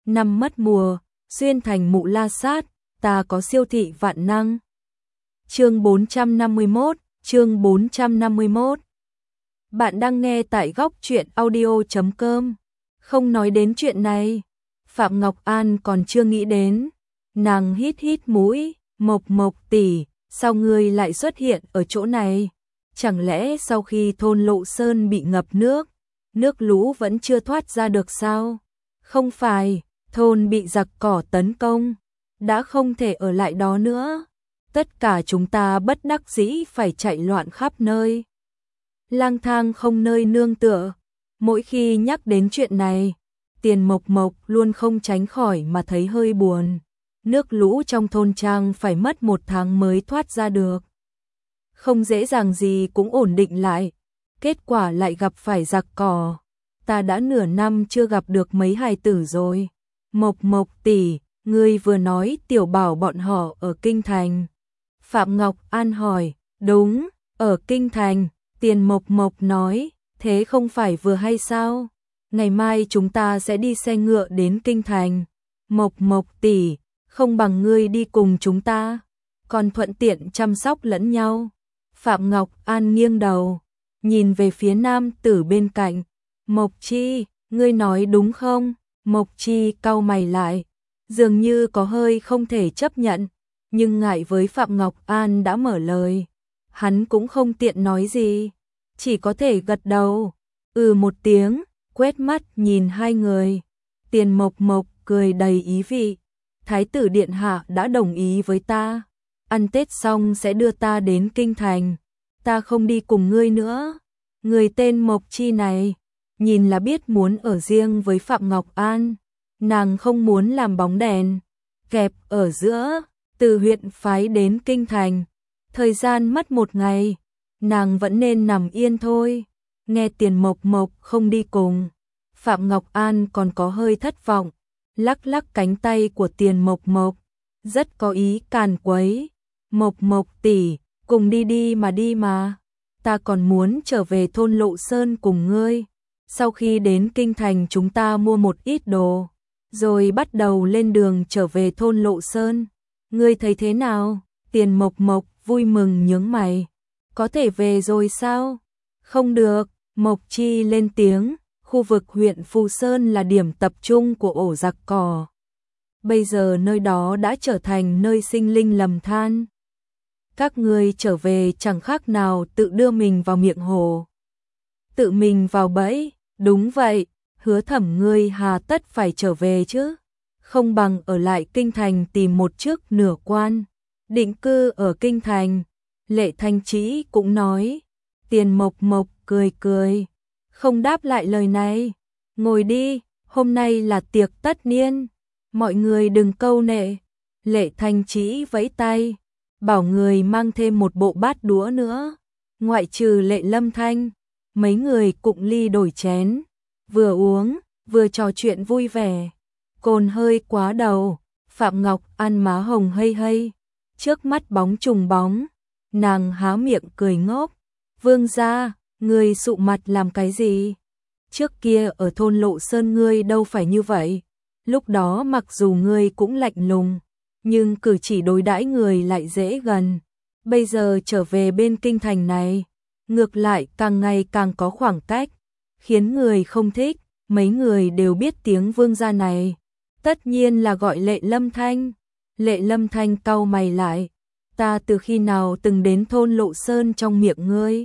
năm mất mùa, xuyên thành mụ la sát, ta có siêu thị vạn năng. Chương 451. Bạn đang nghe tại góc truyện audio.com. Không nói đến chuyện này, Phạm Ngọc An còn chưa nghĩ đến. Nàng hít hít mũi, Mộc tỷ, sao ngươi lại xuất hiện ở chỗ này? Chẳng lẽ sau khi thôn Lộ Sơn bị ngập nước lũ vẫn chưa thoát ra được sao? Không phải, thôn bị giặc cỏ tấn công, đã không thể ở lại đó nữa. Tất cả chúng ta bất đắc dĩ phải chạy loạn khắp nơi, lang thang không nơi nương tựa. Mỗi khi nhắc đến chuyện này, Tiền Mộc luôn không tránh khỏi mà thấy hơi buồn. Nước lũ trong thôn trang phải mất 1 tháng mới thoát ra được. Không dễ dàng gì cũng ổn định lại, kết quả lại gặp phải giặc cỏ. Ta đã nửa năm chưa gặp được mấy hài tử rồi. Mộc tỷ, ngươi vừa nói Tiểu Bảo bọn họ ở Kinh Thành. Phạm Ngọc An hỏi, đúng, ở Kinh Thành. Tiền Mộc nói, thế không phải vừa hay sao? Ngày mai chúng ta sẽ đi xe ngựa đến Kinh Thành. Mộc tỷ, không bằng ngươi đi cùng chúng ta, còn thuận tiện chăm sóc lẫn nhau. Phạm Ngọc An nghiêng đầu, nhìn về phía nam tử bên cạnh. Mộc Chi, ngươi nói đúng không? Mộc Chi cau mày lại, dường như có hơi không thể chấp nhận, nhưng ngại với Phạm Ngọc An đã mở lời, hắn cũng không tiện nói gì, chỉ có thể gật đầu, một tiếng, quét mắt nhìn hai người. Tiền Mộc cười đầy ý vị, Thái tử điện hạ đã đồng ý với ta, ăn Tết xong sẽ đưa ta đến Kinh Thành, ta không đi cùng ngươi nữa. Người tên Mộc Chi này, nhìn là biết muốn ở riêng với Phạm Ngọc An, nàng không muốn làm bóng đèn kẹp ở giữa, từ huyện phái đến Kinh Thành, thời gian mất 1 ngày, nàng vẫn nên nằm yên thôi. Nghe Tiền Mộc không đi cùng, Phạm Ngọc An còn có hơi thất vọng, lắc cánh tay của Tiền Mộc, rất có ý càn quấy. Mộc tỷ, cùng đi mà, ta còn muốn trở về thôn Lộ Sơn cùng ngươi. Sau khi đến Kinh Thành chúng ta mua một ít đồ, rồi bắt đầu lên đường trở về thôn Lộ Sơn. Ngươi thấy thế nào? Tiền Mộc vui mừng nhướng mày. Có thể về rồi sao? Không được, Mộc Chi lên tiếng, khu vực huyện Phù Sơn là điểm tập trung của ổ giặc cỏ. Bây giờ nơi đó đã trở thành nơi sinh linh lầm than. Các ngươi trở về chẳng khác nào tự đưa mình vào miệng hồ, tự mình vào bẫy. Đúng vậy, Hứa Thẩm ngươi hà tất phải trở về chứ, không bằng ở lại Kinh Thành tìm một chức nửa quan, định cư ở Kinh Thành. Lệ Thanh Trĩ cũng nói. Tiền Mộc cười, không đáp lại lời này. Ngồi đi, hôm nay là tiệc tất niên, mọi người đừng câu nệ. Lệ Thanh Trĩ vẫy tay, bảo người mang thêm một bộ bát đũa nữa. Ngoại trừ Lệ Lâm Thanh, mấy người cụng ly đổi chén, vừa uống, vừa trò chuyện vui vẻ. Cồn hơi quá đầu, Phạm Ngọc An má hồng hây, trước mắt bóng trùng bóng, nàng há miệng cười ngốc. Vương gia, ngươi sụ mặt làm cái gì? Trước kia ở thôn Lộ Sơn ngươi đâu phải như vậy, lúc đó mặc dù ngươi cũng lạnh lùng, nhưng cử chỉ đối đãi người lại dễ gần. Bây giờ trở về bên Kinh Thành này, ngược lại càng ngày càng có khoảng cách, khiến người không thích. Mấy người đều biết tiếng vương gia này, tất nhiên là gọi Lệ Lâm Thanh. Lệ Lâm Thanh cau mày lại, ta từ khi nào từng đến thôn Lộ Sơn trong miệng ngươi?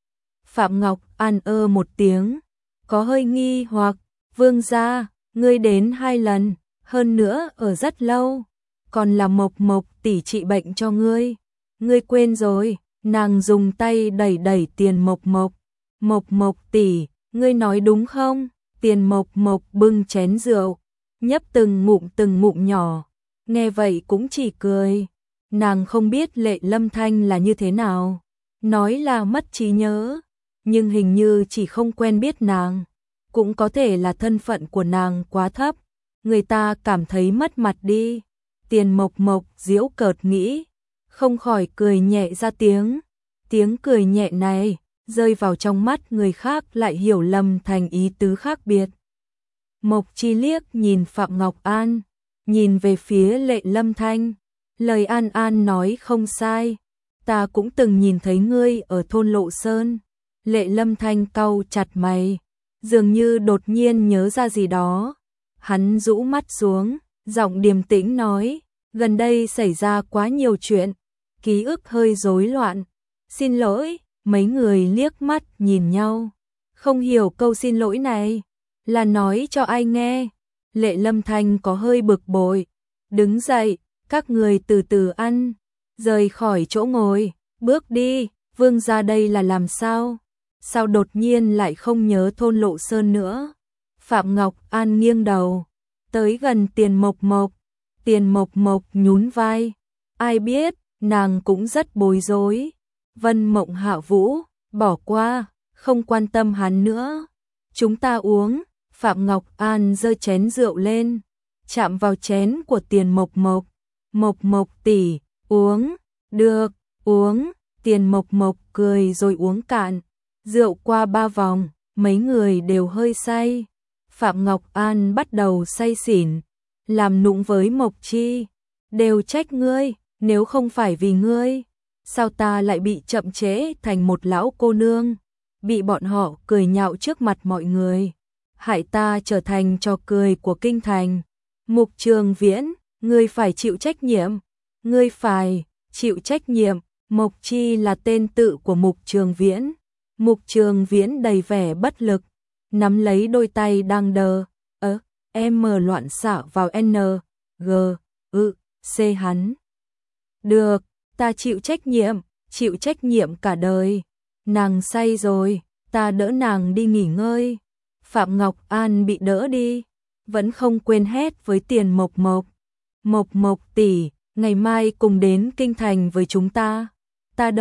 Phạm Ngọc An một tiếng, có hơi nghi hoặc. Vương gia, ngươi đến 2 lần, hơn nữa ở rất lâu, còn là Mộc tỷ trị bệnh cho ngươi. Ngươi quên rồi? Nàng dùng tay đẩy Tiền Mộc. Mộc tỷ, ngươi nói đúng không? Tiền Mộc bưng chén rượu, nhấp từng ngụm nhỏ, nghe vậy cũng chỉ cười. Nàng không biết Lệ Lâm Thanh là như thế nào, nói là mất trí nhớ, nhưng hình như chỉ không quen biết nàng, cũng có thể là thân phận của nàng quá thấp, người ta cảm thấy mất mặt đi. Tiền Mộc giễu cợt nghĩ, không khỏi cười nhẹ ra tiếng. Tiếng cười nhẹ này rơi vào trong mắt người khác lại hiểu lầm thành ý tứ khác biệt. Mộc Chi liếc nhìn Phạm Ngọc An, nhìn về phía Lệ Lâm Thanh. Lời An An nói không sai, ta cũng từng nhìn thấy ngươi ở thôn Lộ Sơn. Lệ Lâm Thanh cau chặt mày, dường như đột nhiên nhớ ra gì đó. Hắn rũ mắt xuống, giọng điềm tĩnh nói, gần đây xảy ra quá nhiều chuyện, ký ức hơi rối loạn. Xin lỗi, mấy người liếc mắt nhìn nhau, không hiểu câu xin lỗi này là nói cho ai nghe. Lệ Lâm Thanh có hơi bực bội, đứng dậy, các người từ từ ăn, rời khỏi chỗ ngồi, bước đi. Vương gia đây là làm sao? Sao đột nhiên lại không nhớ thôn Lộ Sơn nữa? Phạm Ngọc An nghiêng đầu, tới gần Tiền Mộc Mộc. Tiền Mộc Mộc nhún vai, ai biết, nàng cũng rất bối rối. Vân Mộng Hạ Vũ, bỏ qua, không quan tâm hắn nữa. Chúng ta uống. Phạm Ngọc An giơ chén rượu lên, chạm vào chén của Tiền Mộc Mộc. Mộc Mộc tỷ, uống. Được, uống. Tiền Mộc Mộc cười rồi uống cạn. Rượu qua 3 vòng, mấy người đều hơi say. Phạm Ngọc An bắt đầu say xỉn, làm nũng với Mộc Chi. Đều trách ngươi, nếu không phải vì ngươi, sao ta lại bị chậm trễ thành một lão cô nương, bị bọn họ cười nhạo trước mặt mọi người, hại ta trở thành trò cười của kinh thành. Mục Trường Viễn, ngươi phải chịu trách nhiệm, ngươi phải chịu trách nhiệm. Mộc Chi là tên tự của Mục Trường Viễn. Mục Trường Viễn đầy vẻ bất lực, nắm lấy đôi tay đang đờ, em loạn xạ vào N, G, C hắn. Được, ta chịu trách nhiệm cả đời. Nàng say rồi, ta đỡ nàng đi nghỉ ngơi. Phạm Ngọc An bị đỡ đi, vẫn không quên hét với Tiền Mộc Mộc. Mộc Mộc tỷ, ngày mai cùng đến kinh thành với chúng ta. Ta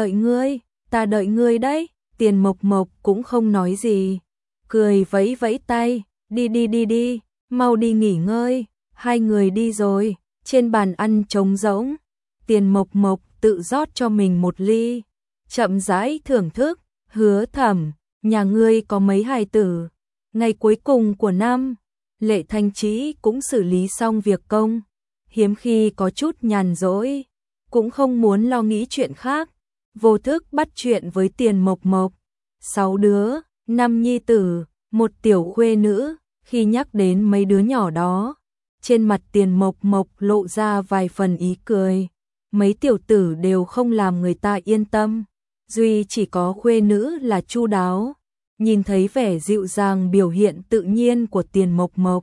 đợi ngươi đấy. Tiền Mộc Mộc cũng không nói gì, cười vẫy vẫy tay, đi, mau đi nghỉ ngơi. Hai người đi rồi, trên bàn ăn trống rỗng. Tiền Mộc Mộc tự rót cho mình một ly, chậm rãi thưởng thức. Hứa Thẩm, nhà ngươi có mấy hài tử? Ngày cuối cùng của năm, Lệ Thanh Trĩ cũng xử lý xong việc công, hiếm khi có chút nhàn rỗi, cũng không muốn lo nghĩ chuyện khác, vô thức bắt chuyện với Tiền Mộc Mộc. 6 đứa, 5 nhi tử, 1 tiểu khuê nữ. Khi nhắc đến mấy đứa nhỏ đó, trên mặt Tiền Mộc Mộc lộ ra vài phần ý cười. Mấy tiểu tử đều không làm người ta yên tâm, duy chỉ có khuê nữ là chu đáo. Nhìn thấy vẻ dịu dàng biểu hiện tự nhiên của Tiền Mộc Mộc,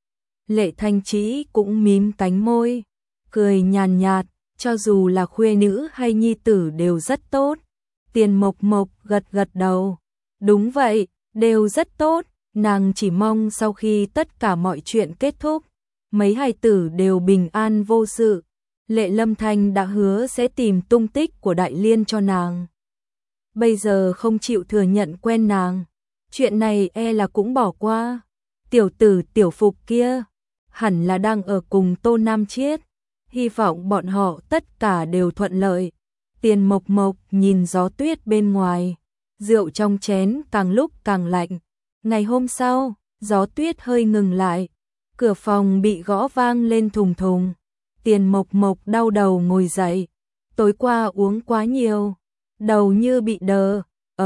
Lệ Thanh Trĩ cũng mím cánh môi, cười nhàn nhạt, cho dù là khuê nữ hay nhi tử đều rất tốt. Tiền Mộc Mộc gật đầu, đúng vậy, đều rất tốt, nàng chỉ mong sau khi tất cả mọi chuyện kết thúc, mấy hài tử đều bình an vô sự. Lệ Lâm Thanh đã hứa sẽ tìm tung tích của Đại Liên cho nàng, bây giờ không chịu thừa nhận quen nàng, chuyện này e là cũng bỏ qua. Tiểu tử Tiểu Phục kia hẳn là đang ở cùng Tô Nam Chiết, hy vọng bọn họ tất cả đều thuận lợi. Tiền Mộc Mộc nhìn gió tuyết bên ngoài, rượu trong chén càng lúc càng lạnh. Ngày hôm sau, gió tuyết hơi ngừng lại, cửa phòng bị gõ vang lên thùng thùng. Tiền Mộc Mộc đau đầu ngồi dậy, tối qua uống quá nhiều, đầu như bị đờ.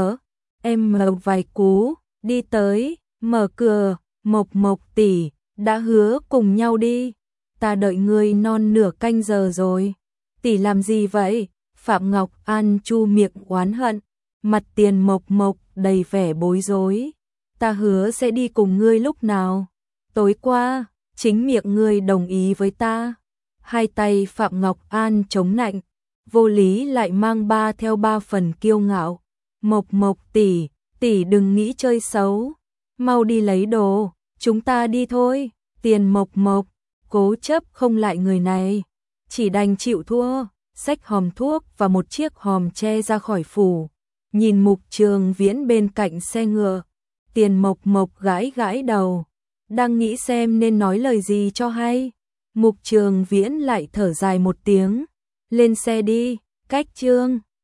Em vài cú, đi tới, mở cửa. Mộc Mộc tỷ, đã hứa cùng nhau đi, ta đợi ngươi non nửa canh giờ rồi. Tỷ làm gì vậy? Phạm Ngọc An chu miệng oán hận, mặt Tiền Mộc Mộc đầy vẻ bối rối. Ta hứa sẽ đi cùng ngươi lúc nào? Tối qua, chính miệng ngươi đồng ý với ta. Hai tay Phạm Ngọc An chống nạnh, vô lý lại mang theo 3 phần kiêu ngạo. Mộc Mộc tỷ, tỷ đừng nghĩ chơi xấu, mau đi lấy đồ, chúng ta đi thôi. Tiền Mộc Mộc cố chấp không lại người này, chỉ đành chịu thua, xách hòm thuốc và một chiếc hòm tre ra khỏi phủ. Nhìn Mục Trường Viễn bên cạnh xe ngựa, Tiền Mộc Mộc gãi đầu, đang nghĩ xem nên nói lời gì cho hay. Mục Trường Viễn lại thở dài một tiếng, lên xe đi, cách chương.